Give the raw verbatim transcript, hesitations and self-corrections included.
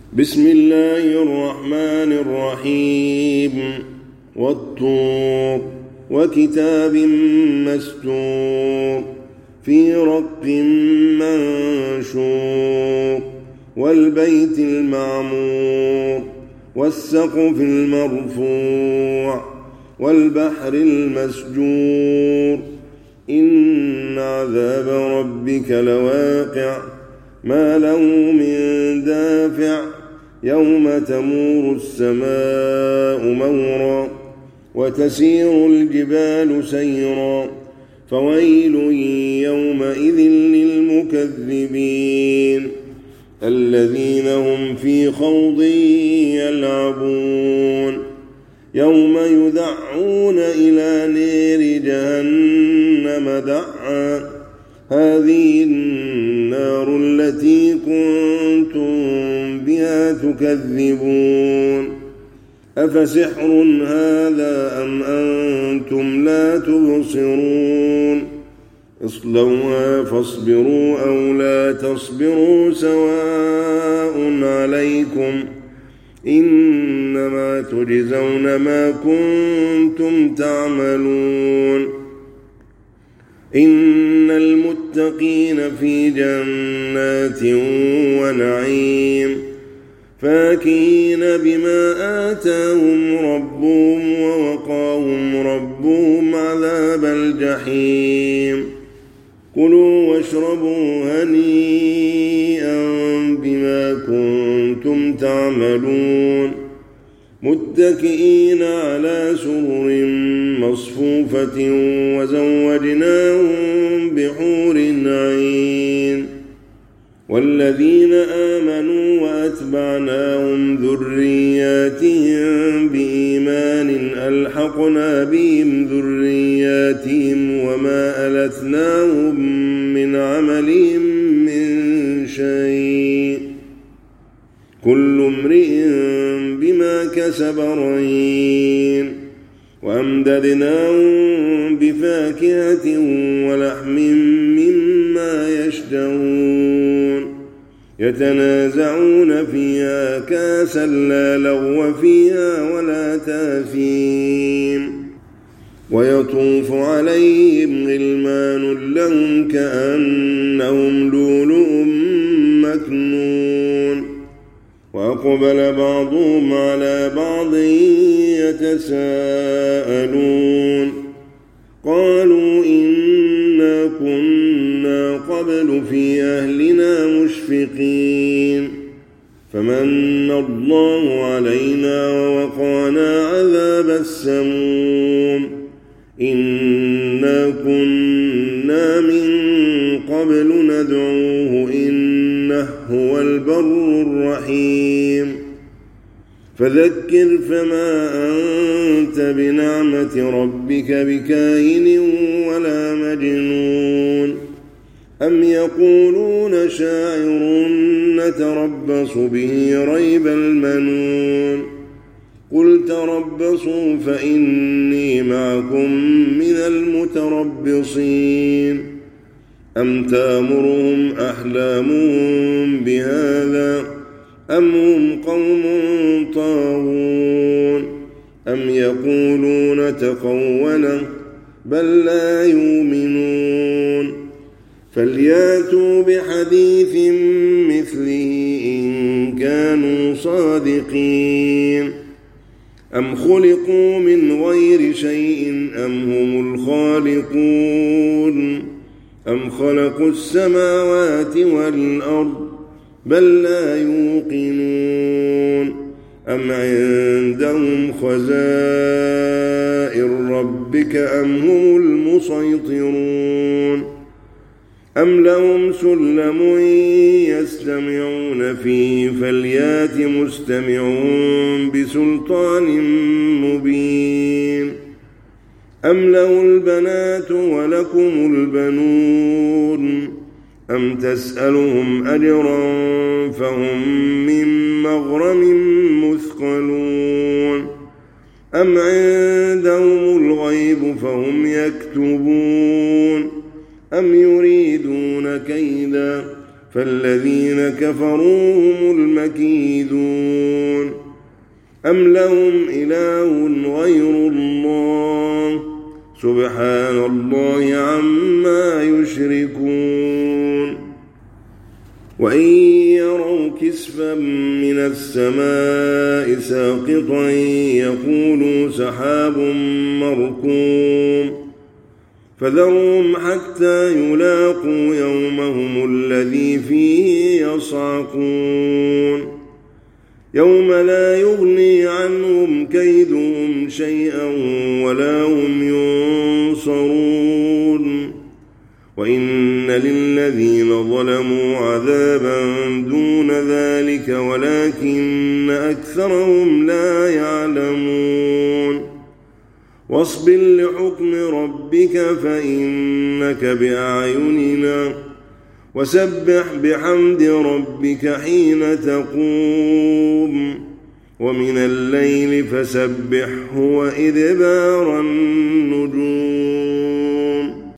بسم الله الرحمن الرحيم والطور وكتاب مسطور في رق منشور والبيت المعمور والسقف المرفوع والبحر المسجور إن عذاب ربك لواقع ما له من دافع يوم تمور السماء مورا وتسير الجبال سيرا فويل يومئذ للمكذبين الذين هم في خوض يلعبون يوم يدعون إلى نار جهنم دعا هذه النار التي كنتم بها تكذبون أفسحر هذا أم أنتم لا تبصرون اصلوها فاصبروا أو لا تصبروا سواء عليكم إنما تجزون ما كنتم تعملون إن المتقين في جنات ونعيم فاكهين بما آتاهم ربهم ووقاهم ربهم عذاب الجحيم كلوا واشربوا هنيئا بما كنتم تعملون متكئين على سرر مصفوفة وزوجناهم بحور عين والذين آمنوا وأتبعناهم ذرياتهم بإيمان ألحقنا بهم ذرياتهم وما ألتناهم من عملهم من شيء كل امرئ بما كسب رهين وأمددناهم بفاكهة ولحم مما يشتهون يتنازعون فيها كاسا لا لغو فيها ولا تاثيم ويطوف عليهم غلمان لهم كأنهم لؤلؤ مكنون وأقبل بعضهم على بعض يتساءلون قالوا إنا كنا قبل في أهلنا مشفقين فمن الله علينا ووقانا عذاب السموم إنا كنا من قبل ندعوه إنه هو البر الرحيم فذكر فما أنت بنعمة ربك بكاهن ولا مجنون أم يقولون شاعر نتربص به ريب المنون قل تربصوا فإني معكم من المتربصين أم تأمرهم أحلامهم بهذا أم هم قوم طاغون أم يقولون تقوله بل لا يؤمنون فلياتوا بحديث مثله إن كانوا صادقين أم خلقوا من غير شيء أم هم الخالقون أم خلقوا السماوات والأرض بل لا يوقنون أم عندهم خزائن ربك أم هم المسيطرون أم لهم سلم يستمعون فيه فليات مستمعون بسلطان مبين أم له البنات ولكم البنون أم تسألهم أجرا فهم من مغرم مثقلون أم عندهم الغيب فهم يكتبون أم يريدون كيدا فالذين كفروا هم المكيدون أم لهم إله غير الله سبحان الله عما يشركون وإن يروا كسفا من السماء ساقطا يقولوا سحاب مركوم فذرهم حتى يلاقوا يومهم الذي فيه يصعقون يوم لا يغني عنهم كيدهم شيئا ولا هم ينصرون وإن للذين ظلموا عذابا دون ذلك ولكن أكثرهم لا يعلمون واصبر لحكم ربك فإنك بأعيننا وسبح بحمد ربك حين تقوم ومن الليل فسبحه وإدبار النجوم